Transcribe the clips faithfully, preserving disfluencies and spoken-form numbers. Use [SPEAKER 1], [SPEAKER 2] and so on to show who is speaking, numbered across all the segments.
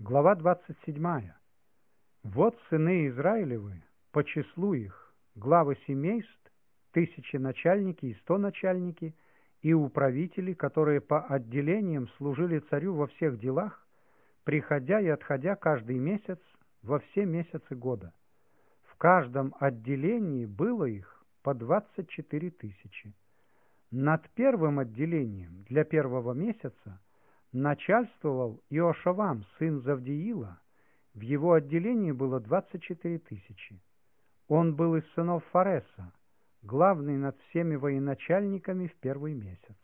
[SPEAKER 1] Глава двадцать седьмая. Вот сыны Израилевы, по числу их, главы семейств, тысячи начальники и сто начальники, и управители, которые по отделениям служили царю во всех делах, приходя и отходя каждый месяц во все месяцы года. В каждом отделении было их по двадцать четыре тысячи. Над первым отделением для первого месяца начальствовал Иошавам, сын Завдиила. В его отделении было двадцать четыре тысячи. Он был из сынов Фареса, главный над всеми военачальниками в первый месяц.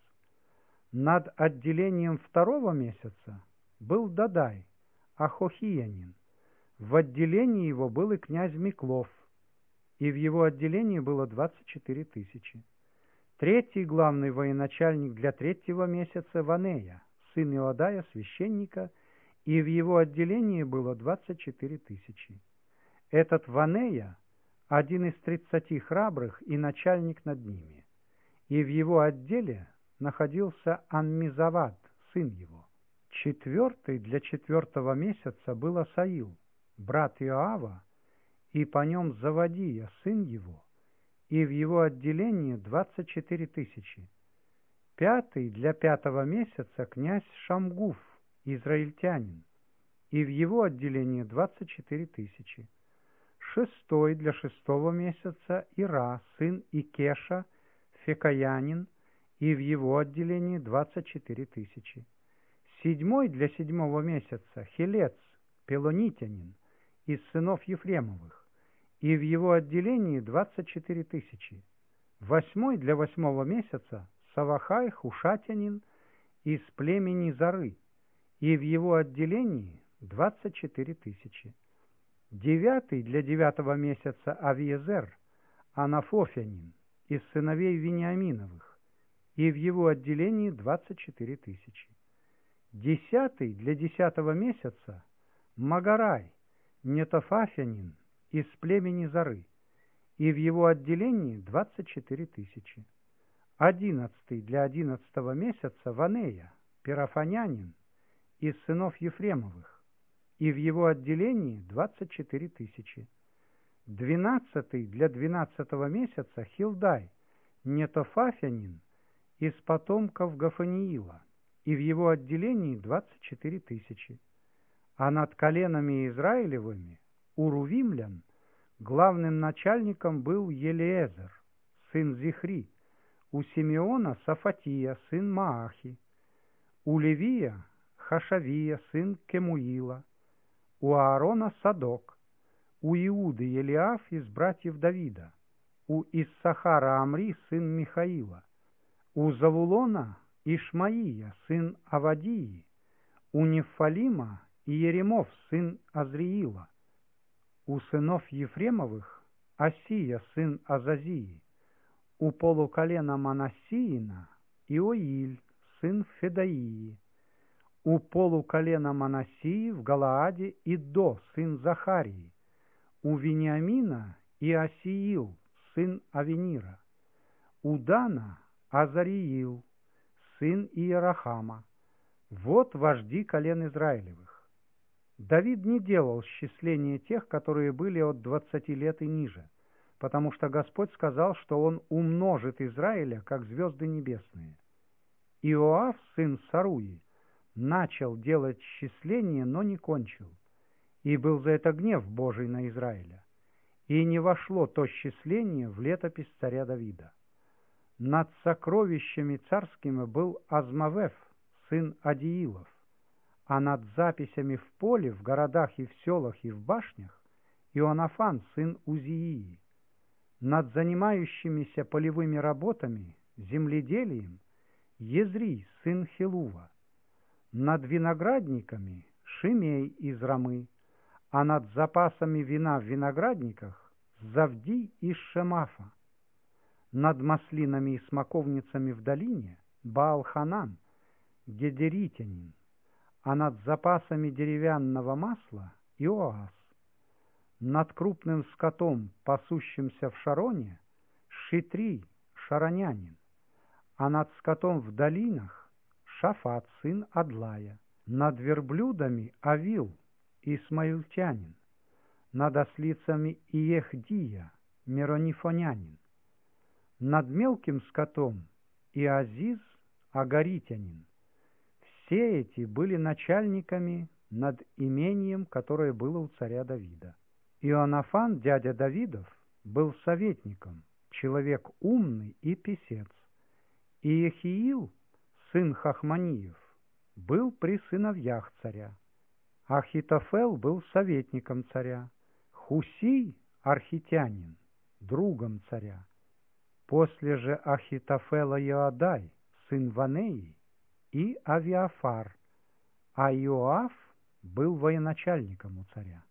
[SPEAKER 1] Над отделением второго месяца был Дадай, ахохиянин. В отделении его был и князь Миклов, и в его отделении было двадцать четыре тысячи. Третий главный военачальник для третьего месяца Ванея, сын Иодая, священника, и в его отделении было двадцать четыре тысячи. Этот Ванея – один из тридцати храбрых и начальник над ними. И в его отделе находился Аммизавад, сын его. Четвертый для четвертого месяца был Асаил, брат Иоава, и по нем Завадия, сын его, и в его отделении двадцать четыре тысячи. Пятый для пятого месяца князь Шамгуф, израильтянин, и в его отделении двадцать четыре тысячи. Шестой для шестого месяца Ира, сын Икеша, фекаянин, и в его отделении двадцать четыре тысячи. Седьмой для седьмого месяца Хелец, пелонитянин, из сынов Ефремовых, и в его отделении двадцать четыре тысячи. Восьмой для восьмого месяца Савахай, хушатянин, из племени Зары, и в его отделении двадцать четыре тысячи. Девятый для девятого месяца Авиезер, анафофянин, из сыновей Вениаминовых, и в его отделении двадцать четыре тысячи. Десятый для десятого месяца Магарай, нетофафянин, из племени Зары, и в его отделении двадцать четыре тысячи. Одиннадцатый для одиннадцатого месяца Ванея, пирафанянин, из сынов Ефремовых, и в его отделении двадцать четыре тысячи. Двенадцатый для двенадцатого месяца Хилдай, нетофафянин, из потомков Гафаниила, и в его отделении двадцать четыре тысячи. А над коленами Израилевыми, у рувимлян, главным начальником был Елиезер, сын Зихри, у Симеона Сафатия, сын Маахи, у Левия Хашавия, сын Кемуила, у Аарона Садок, у Иуды Елиаф из братьев Давида, у Иссахара Амри, сын Михаила, у Завулона Ишмаия, сын Авадии, у Нефалима Иеремов, сын Азриила, у сынов Ефремовых Асия, сын Азазии, у полуколена Манассиина Иоиль, сын Федаии, у полуколена Манассии в Галааде Идо, сын Захарии, у Вениамина Иосиил, сын Авенира, у Дана Азариил, сын Иерахама. Вот вожди колен Израилевых. Давид не делал счисления тех, которые были от двадцати лет и ниже, потому что Господь сказал, что Он умножит Израиля, как звезды небесные. Иоав, сын Саруи, начал делать счисление, но не кончил, и был за это гнев Божий на Израиля, и не вошло то счисление в летопись царя Давида. Над сокровищами царскими был Азмавев, сын Адиилов, а над записями в поле, в городах и в селах и в башнях Ионафан, сын Узии. Над занимающимися полевыми работами, земледелием, Езри, сын Хилува. Над виноградниками Шимей из Рамы, а над запасами вина в виноградниках Завди из Шемафа. Над маслинами и смоковницами в долине Баал-Ханан, гедеритянин, а над запасами деревянного масла Иоас. Над крупным скотом, пасущимся в Шароне, Шитри, шаронянин, а над скотом в долинах Шафат, сын Адлая. Над верблюдами Авил, исмаильтянин, над ослицами Иехдия, миронифонянин, над мелким скотом Иазиз, агаритянин. Все эти были начальниками над имением, которое было у царя Давида. Ионафан, дядя Давидов, был советником, человек умный и писец. Иехиил, сын Хахманиев, был при сыновьях царя. Ахитофел был советником царя. Хусий, архитянин, другом царя. После же Ахитофела Иоадай, сын Ванеи, и Авиафар, а Иоав был военачальником у царя.